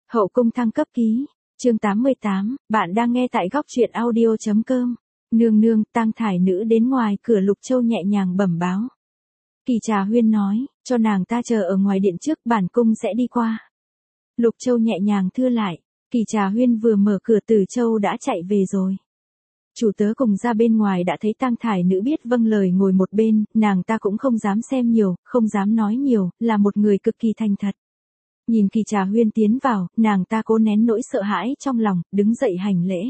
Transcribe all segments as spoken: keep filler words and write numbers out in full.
Hậu cung thăng cấp ký, chương tám mươi tám, bạn đang nghe tại góc truyện audio.com. Nương nương, tang thải nữ đến ngoài cửa. Lục Châu nhẹ nhàng bẩm báo. Kỳ Trà Huyên nói, cho nàng ta chờ ở ngoài điện trước, bản cung sẽ đi qua. Lục Châu nhẹ nhàng thưa lại. Kỳ Trà Huyên vừa mở cửa, Từ Châu đã chạy về rồi. Chủ tớ cùng ra bên ngoài đã thấy tang thải nữ biết vâng lời ngồi một bên, nàng ta cũng không dám xem nhiều, không dám nói nhiều, là một người cực kỳ thành thật. Nhìn Kỳ Trà Huyên tiến vào, nàng ta cố nén nỗi sợ hãi trong lòng, đứng dậy hành lễ.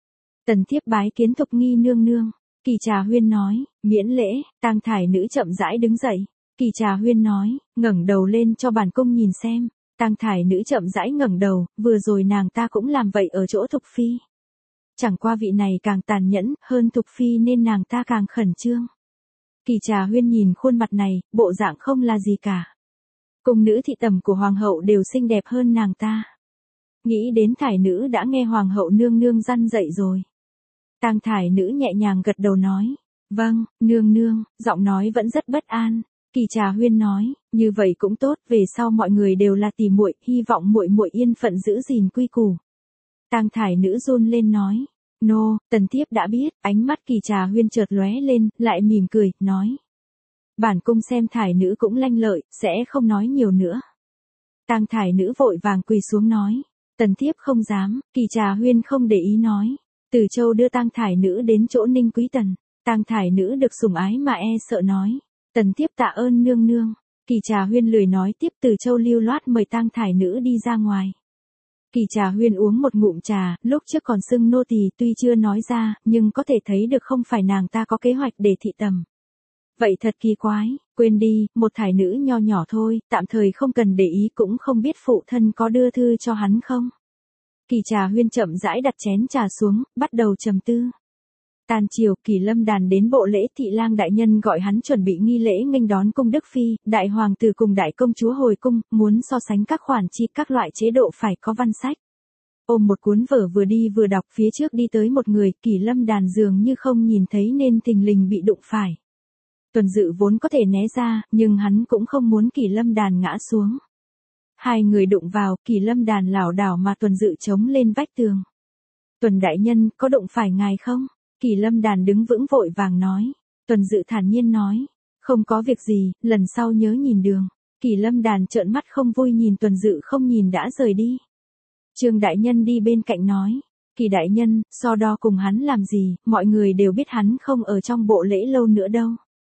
Tần thiếp bái kiến Thục Nghi nương nương. Kỳ Trà Huyên nói, miễn lễ. Tang thải nữ chậm rãi đứng dậy. Kỳ Trà Huyên nói, ngẩng đầu lên cho bản cung nhìn xem. Tang thải nữ chậm rãi ngẩng đầu, vừa rồi nàng ta cũng làm vậy ở chỗ Thục Phi. Chẳng qua vị này càng tàn nhẫn hơn Thục Phi nên nàng ta càng khẩn trương. Kỳ Trà Huyên nhìn khuôn mặt này, bộ dạng không là gì cả. Cung nữ thị tầm của hoàng hậu đều xinh đẹp hơn nàng ta. Nghĩ đến thải nữ đã nghe hoàng hậu nương nương răn dậy rồi. Tang thải nữ nhẹ nhàng gật đầu nói, vâng, nương nương, giọng nói vẫn rất bất an. Kỳ Trà Huyên nói, như vậy cũng tốt, về sau mọi người đều là tỉ muội, hy vọng muội muội yên phận giữ gìn quy củ. Tang thải nữ run lên nói, nô, tần thiếp đã biết. Ánh mắt Kỳ Trà Huyên chợt lóe lên, lại mỉm cười, nói. Bản cung xem thải nữ cũng lanh lợi, sẽ không nói nhiều nữa. Tang thải nữ vội vàng quỳ xuống nói, tần thiếp không dám. Kỳ Trà Huyên không để ý nói, Từ Châu đưa tang thải nữ đến chỗ Ninh Quý Tần. Tang thải nữ được sủng ái mà e sợ nói, tần thiếp tạ ơn nương nương. Kỳ Trà Huyên lười nói tiếp. Từ Châu lưu loát mời tang thải nữ đi ra ngoài. Kỳ Trà Huyên uống một ngụm trà, lúc trước còn xưng nô tỳ, tuy chưa nói ra, nhưng có thể thấy được không phải nàng ta có kế hoạch để thị tầm. Vậy thật kỳ quái, quên đi, một thải nữ nho nhỏ thôi, tạm thời không cần để ý, cũng không biết phụ thân có đưa thư cho hắn không. Kỳ Trà Huyên chậm rãi đặt chén trà xuống, bắt đầu trầm tư. Tàn chiều, Kỳ Lâm Đàn đến bộ lễ, thị lang đại nhân gọi hắn chuẩn bị nghi lễ nghênh đón cung đức phi, đại hoàng tử cùng đại công chúa hồi cung, muốn so sánh các khoản chi, các loại chế độ phải có văn sách. Ôm một cuốn vở vừa đi vừa đọc, phía trước đi tới một người, Kỳ Lâm Đàn dường như không nhìn thấy nên thình lình bị đụng phải. Tuần Dự vốn có thể né ra, nhưng hắn cũng không muốn Kỳ Lâm Đàn ngã xuống. Hai người đụng vào, Kỳ Lâm Đàn lảo đảo mà Tuần Dự chống lên vách tường. Tuần đại nhân, có đụng phải ngài không? Kỳ Lâm Đàn đứng vững vội vàng nói. Tuần Dự thản nhiên nói, không có việc gì, lần sau nhớ nhìn đường. Kỳ Lâm Đàn trợn mắt không vui nhìn Tuần Dự không nhìn đã rời đi. Trương đại nhân đi bên cạnh nói, Kỳ đại nhân, so đo cùng hắn làm gì, mọi người đều biết hắn không ở trong bộ lễ lâu nữa đâu.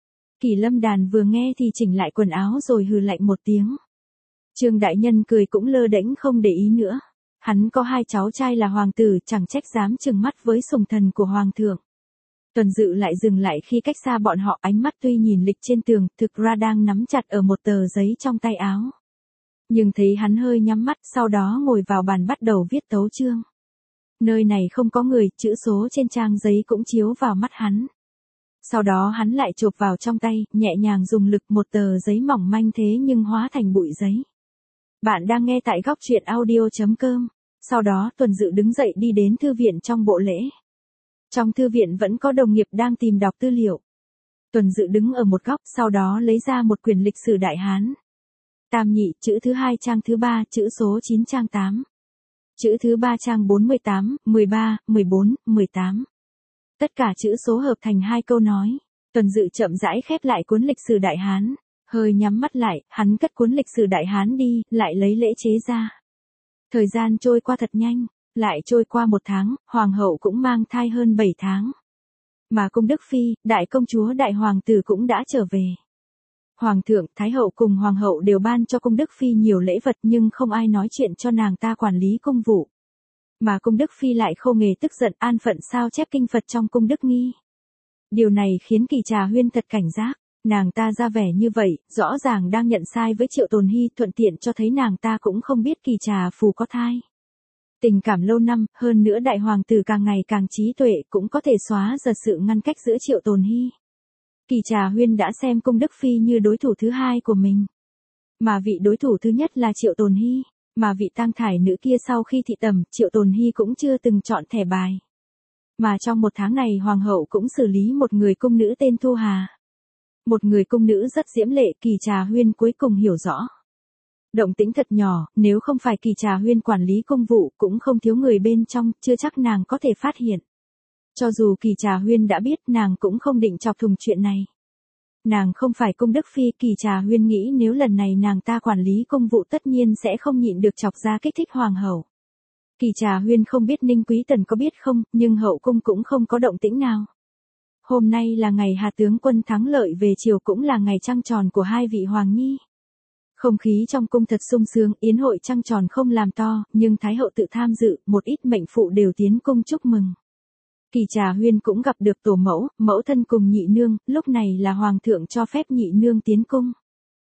Kỳ Lâm Đàn vừa nghe thì chỉnh lại quần áo rồi hừ lạnh một tiếng. Trương đại nhân cười cũng lơ đễnh không để ý nữa. Hắn có hai cháu trai là hoàng tử, chẳng trách dám trừng mắt với sủng thần của hoàng thượng. Tuần Dự lại dừng lại khi cách xa bọn họ, ánh mắt tuy nhìn lịch trên tường, thực ra đang nắm chặt ở một tờ giấy trong tay áo. Nhưng thấy hắn hơi nhắm mắt, sau đó ngồi vào bàn bắt đầu viết tấu chương. Nơi này không có người, chữ số trên trang giấy cũng chiếu vào mắt hắn. Sau đó hắn lại chộp vào trong tay, nhẹ nhàng dùng lực, một tờ giấy mỏng manh thế nhưng hóa thành bụi giấy. Bạn đang nghe tại góc truyện audio.com. Sau đó Tuần Dự đứng dậy đi đến thư viện trong bộ lễ. Trong thư viện vẫn có đồng nghiệp đang tìm đọc tư liệu. Tuần Dự đứng ở một góc, sau đó lấy ra một quyển lịch sử Đại Hán. Tam nhị, chữ thứ hai trang thứ ba, chữ số chín trang tám. Chữ thứ ba trang bốn mươi tám, mười ba, mười bốn, mười tám. Tất cả chữ số hợp thành hai câu nói. Tuần Dự chậm rãi khép lại cuốn lịch sử Đại Hán. Hơi nhắm mắt lại, hắn cất cuốn lịch sử Đại Hán đi, lại lấy lễ chế ra. Thời gian trôi qua thật nhanh, lại trôi qua một tháng, hoàng hậu cũng mang thai hơn bảy tháng. Mà cung đức phi, đại công chúa đại hoàng tử cũng đã trở về. Hoàng thượng, thái hậu cùng hoàng hậu đều ban cho cung đức phi nhiều lễ vật, nhưng không ai nói chuyện cho nàng ta quản lý cung vụ. Mà cung đức phi lại khô nghề tức giận, an phận sao chép kinh Phật trong cung đức nghi. Điều này khiến Kỳ Trà Huyên thật cảnh giác. Nàng ta ra vẻ như vậy, rõ ràng đang nhận sai với Triệu Tồn Hy, thuận tiện cho thấy nàng ta cũng không biết Kỳ Trà phù có thai. Tình cảm lâu năm, hơn nữa đại hoàng tử càng ngày càng trí tuệ, cũng có thể xóa dần sự ngăn cách giữa Triệu Tồn Hy. Kỳ Trà Huyên đã xem cung đức phi như đối thủ thứ hai của mình. Mà vị đối thủ thứ nhất là Triệu Tồn Hy, mà vị tang thải nữ kia sau khi thị tầm, Triệu Tồn Hy cũng chưa từng chọn thẻ bài. Mà trong một tháng này hoàng hậu cũng xử lý một người cung nữ tên Thu Hà. Một người cung nữ rất diễm lệ, Kỳ Trà Huyên cuối cùng hiểu rõ. Động tĩnh thật nhỏ, nếu không phải Kỳ Trà Huyên quản lý công vụ cũng không thiếu người bên trong, chưa chắc nàng có thể phát hiện. Cho dù Kỳ Trà Huyên đã biết, nàng cũng không định chọc thùng chuyện này. Nàng không phải Cung Đức Phi, Kỳ Trà Huyên nghĩ nếu lần này nàng ta quản lý công vụ tất nhiên sẽ không nhịn được chọc ra kích thích hoàng hậu. Kỳ Trà Huyên không biết Ninh Quý Tần có biết không, nhưng hậu cung cũng không có động tĩnh nào. Hôm nay là ngày Hà tướng quân thắng lợi về chiều, cũng là ngày trăng tròn của hai vị hoàng nhi. Không khí trong cung thật sung sướng, yến hội trăng tròn không làm to, nhưng Thái hậu tự tham dự, một ít mệnh phụ đều tiến cung chúc mừng. Kỳ Trà Huyên cũng gặp được tổ mẫu, mẫu thân cùng nhị nương, lúc này là hoàng thượng cho phép nhị nương tiến cung.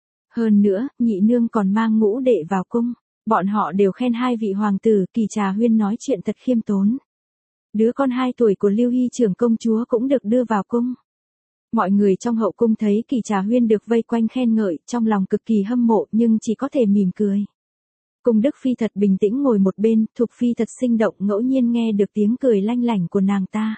Hơn nữa, nhị nương còn mang ngũ đệ vào cung, bọn họ đều khen hai vị hoàng tử, Kỳ Trà Huyên nói chuyện thật khiêm tốn. Đứa con hai tuổi của Lưu Hy trưởng công chúa cũng được đưa vào cung. Mọi người trong hậu cung thấy Kỳ Trà Huyên được vây quanh khen ngợi, trong lòng cực kỳ hâm mộ nhưng chỉ có thể mỉm cười. Cung Đức Phi thật bình tĩnh ngồi một bên, Thục Phi thật sinh động, ngẫu nhiên nghe được tiếng cười lanh lảnh của nàng ta.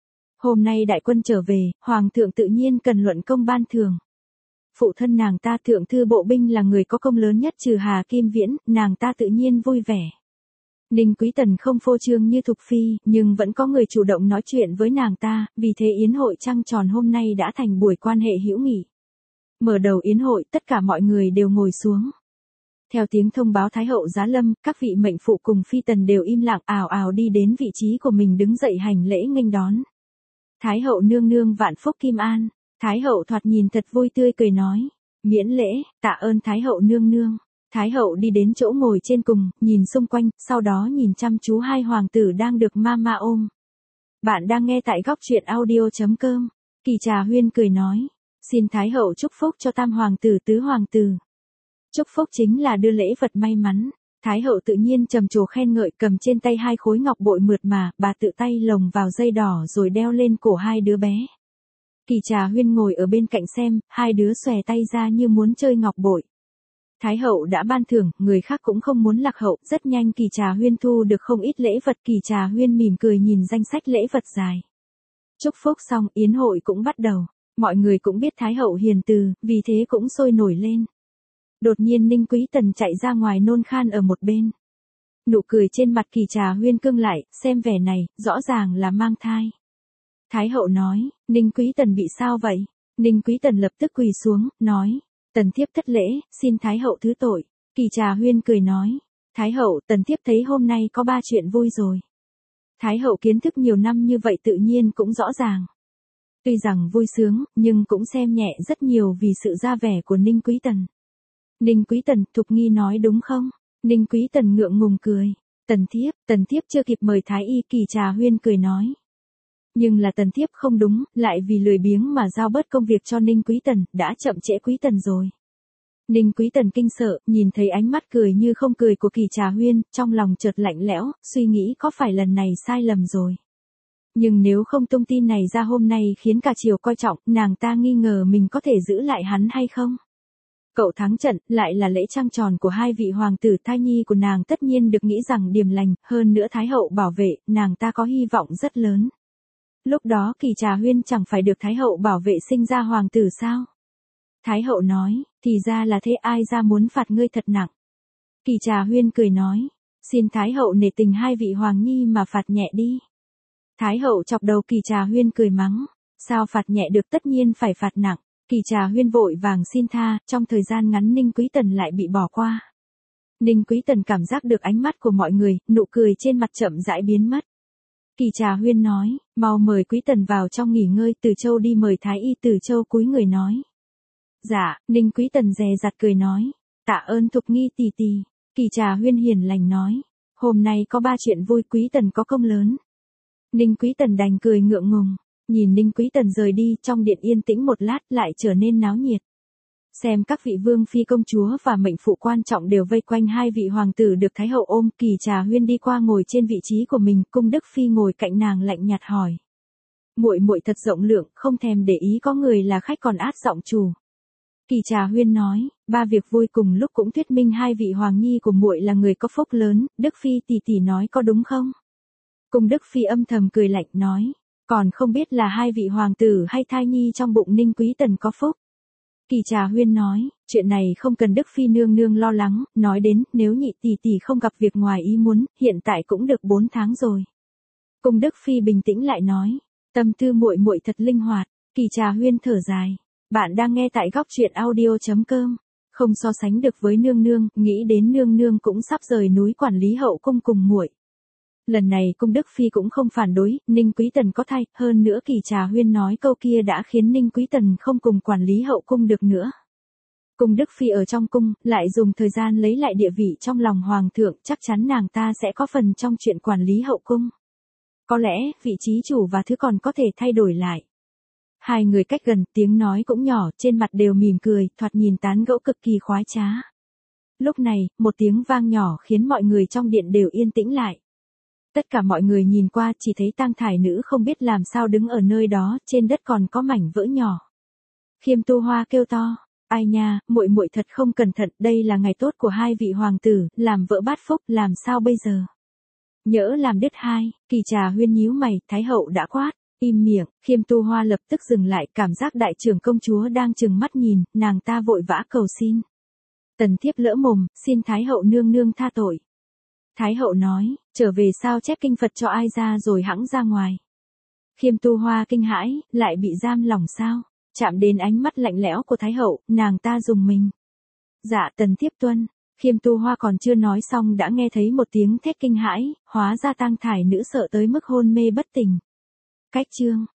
Hôm nay đại quân trở về, hoàng thượng tự nhiên cần luận công ban thưởng. Phụ thân nàng ta thượng thư bộ binh là người có công lớn nhất trừ Hà Kim Viễn, nàng ta tự nhiên vui vẻ. Ninh Quý Tần không phô trương như Thục Phi, nhưng vẫn có người chủ động nói chuyện với nàng ta, vì thế yến hội trăng tròn hôm nay đã thành buổi quan hệ hữu nghị. Mở đầu yến hội, tất cả mọi người đều ngồi xuống. Theo tiếng thông báo Thái hậu giá lâm, các vị mệnh phụ cùng phi tần đều im lặng ào ào đi đến vị trí của mình đứng dậy hành lễ nghênh đón. Thái hậu nương nương vạn phúc kim an. Thái hậu thoạt nhìn thật vui tươi cười nói. Miễn lễ, tạ ơn Thái hậu nương nương. Thái hậu đi đến chỗ ngồi trên cùng, nhìn xung quanh, sau đó nhìn chăm chú hai hoàng tử đang được mama ôm. Bạn đang nghe tại góc truyện audio chấm com. Kỳ Trà Huyên cười nói. Xin Thái hậu chúc phúc cho tam hoàng tử tứ hoàng tử. Chúc phúc chính là đưa lễ vật may mắn. Thái hậu tự nhiên trầm trồ khen ngợi, cầm trên tay hai khối ngọc bội mượt mà, bà tự tay lồng vào dây đỏ rồi đeo lên cổ hai đứa bé. Kỳ Trà Huyên ngồi ở bên cạnh xem, hai đứa xòe tay ra như muốn chơi ngọc bội. Thái hậu đã ban thưởng, người khác cũng không muốn lạc hậu, rất nhanh Kỳ Trà Huyên thu được không ít lễ vật. Kỳ Trà Huyên mỉm cười nhìn danh sách lễ vật dài. Chúc phúc xong, yến hội cũng bắt đầu. Mọi người cũng biết Thái hậu hiền từ, vì thế cũng sôi nổi lên. Đột nhiên Ninh Quý Tần chạy ra ngoài nôn khan ở một bên. Nụ cười trên mặt Kỳ Trà Huyên cưng lại, xem vẻ này, rõ ràng là mang thai. Thái hậu nói, Ninh Quý Tần bị sao vậy? Ninh Quý Tần lập tức quỳ xuống, nói, tần thiếp thất lễ, xin Thái hậu thứ tội. Kỳ Trà Huyên cười nói, Thái hậu, tần thiếp thấy hôm nay có ba chuyện vui rồi. Thái hậu kiến thức nhiều năm như vậy tự nhiên cũng rõ ràng. Tuy rằng vui sướng, nhưng cũng xem nhẹ rất nhiều vì sự ra vẻ của Ninh Quý Tần. Ninh Quý Tần, Thục Nghi nói đúng không? Ninh Quý Tần ngượng ngùng cười. Tần thiếp, tần thiếp chưa kịp mời Thái y. Kỳ Trà Huyên cười nói. Nhưng là tần thiếp không đúng, lại vì lười biếng mà giao bớt công việc cho Ninh Quý Tần, đã chậm trễ Quý Tần rồi. Ninh Quý Tần kinh sợ, nhìn thấy ánh mắt cười như không cười của Kỳ Trà Huyên, trong lòng chợt lạnh lẽo, suy nghĩ có phải lần này sai lầm rồi. Nhưng nếu không tung tin này ra hôm nay khiến cả triều coi trọng, nàng ta nghi ngờ mình có thể giữ lại hắn hay không. Cậu thắng trận, lại là lễ trăng tròn của hai vị hoàng tử, thai nhi của nàng tất nhiên được nghĩ rằng điềm lành, hơn nữa Thái hậu bảo vệ, nàng ta có hy vọng rất lớn. Lúc đó Kỳ Trà Huyên chẳng phải được Thái hậu bảo vệ sinh ra hoàng tử sao? Thái hậu nói, thì ra là thế, ai ra muốn phạt ngươi thật nặng. Kỳ Trà Huyên cười nói, xin Thái hậu nể tình hai vị hoàng nhi mà phạt nhẹ đi. Thái hậu chọc đầu Kỳ Trà Huyên cười mắng, sao phạt nhẹ được, tất nhiên phải phạt nặng. Kỳ Trà Huyên vội vàng xin tha, trong thời gian ngắn Ninh Quý Tần lại bị bỏ qua. Ninh Quý Tần cảm giác được ánh mắt của mọi người, nụ cười trên mặt chậm rãi biến mất. Kỳ Trà Huyên nói, mau mời Quý Tần vào trong nghỉ ngơi. Từ Châu đi mời Thái y. Từ Châu cúi người nói. Dạ, Ninh Quý Tần dè dặt cười nói, tạ ơn Thục Nghi tì tì. Kỳ Trà Huyên hiền lành nói, hôm nay có ba chuyện vui, Quý Tần có công lớn. Ninh Quý Tần đành cười ngượng ngùng. Nhìn Ninh Quý Tần rời đi, trong điện yên tĩnh một lát lại trở nên náo nhiệt. Xem các vị vương phi công chúa và mệnh phụ quan trọng đều vây quanh hai vị hoàng tử được Thái hậu ôm. Kỳ Trà Huyên đi qua ngồi trên vị trí của mình, Cung Đức Phi ngồi cạnh nàng lạnh nhạt hỏi. Muội muội thật rộng lượng, không thèm để ý có người là khách còn át giọng chủ. Kỳ Trà Huyên nói, ba việc vui cùng lúc cũng thuyết minh hai vị hoàng nhi của muội là người có phúc lớn, Đức Phi tỷ tỷ nói có đúng không? Cung Đức Phi âm thầm cười lạnh nói. Còn không biết là hai vị hoàng tử hay thai nhi trong bụng Ninh Quý Tần có phúc. Kỳ Trà Huyên nói, chuyện này không cần Đức Phi nương nương lo lắng, nói đến, nếu nhị tỷ tỷ không gặp việc ngoài ý muốn, hiện tại cũng được bốn tháng rồi. Cung Đức Phi bình tĩnh lại nói, tâm tư muội muội thật linh hoạt. Kỳ Trà Huyên thở dài, bạn đang nghe tại góc truyện audio chấm com, không so sánh được với nương nương, nghĩ đến nương nương cũng sắp rời núi quản lý hậu cung cùng muội. Lần này Cung Đức Phi cũng không phản đối, Ninh Quý Tần có thai, hơn nữa Kỳ Trà Huyên nói câu kia đã khiến Ninh Quý Tần không cùng quản lý hậu cung được nữa. Cung Đức Phi ở trong cung, lại dùng thời gian lấy lại địa vị trong lòng hoàng thượng, chắc chắn nàng ta sẽ có phần trong chuyện quản lý hậu cung. Có lẽ, vị trí chủ và thứ còn có thể thay đổi lại. Hai người cách gần, tiếng nói cũng nhỏ, trên mặt đều mỉm cười, thoạt nhìn tán gẫu cực kỳ khoái trá. Lúc này, một tiếng vang nhỏ khiến mọi người trong điện đều yên tĩnh lại. Tất cả mọi người nhìn qua chỉ thấy tang thải nữ không biết làm sao đứng ở nơi đó, trên đất còn có mảnh vỡ nhỏ. Khiêm Tu Hoa kêu to, ai nha, muội muội thật không cẩn thận, đây là ngày tốt của hai vị hoàng tử, làm vỡ bát phúc, làm sao bây giờ? Nhỡ làm đứt hai, Kỳ Trà Huyên nhíu mày, Thái hậu đã quát, im miệng, Khiêm Tu Hoa lập tức dừng lại, cảm giác đại trưởng công chúa đang trừng mắt nhìn, nàng ta vội vã cầu xin. Tần thiếp lỡ mồm, xin Thái hậu nương nương tha tội. Thái hậu nói, trở về sao chép kinh Phật cho ai ra rồi hẵng ra ngoài. Khiêm Tu Hoa kinh hãi, lại bị giam lỏng sao? Chạm đến ánh mắt lạnh lẽo của Thái hậu, nàng ta dùng mình. Dạ tần thiếp tuân. Khiêm Tu Hoa còn chưa nói xong đã nghe thấy một tiếng thét kinh hãi, hóa ra tang thải nữ sợ tới mức hôn mê bất tỉnh. Cách chương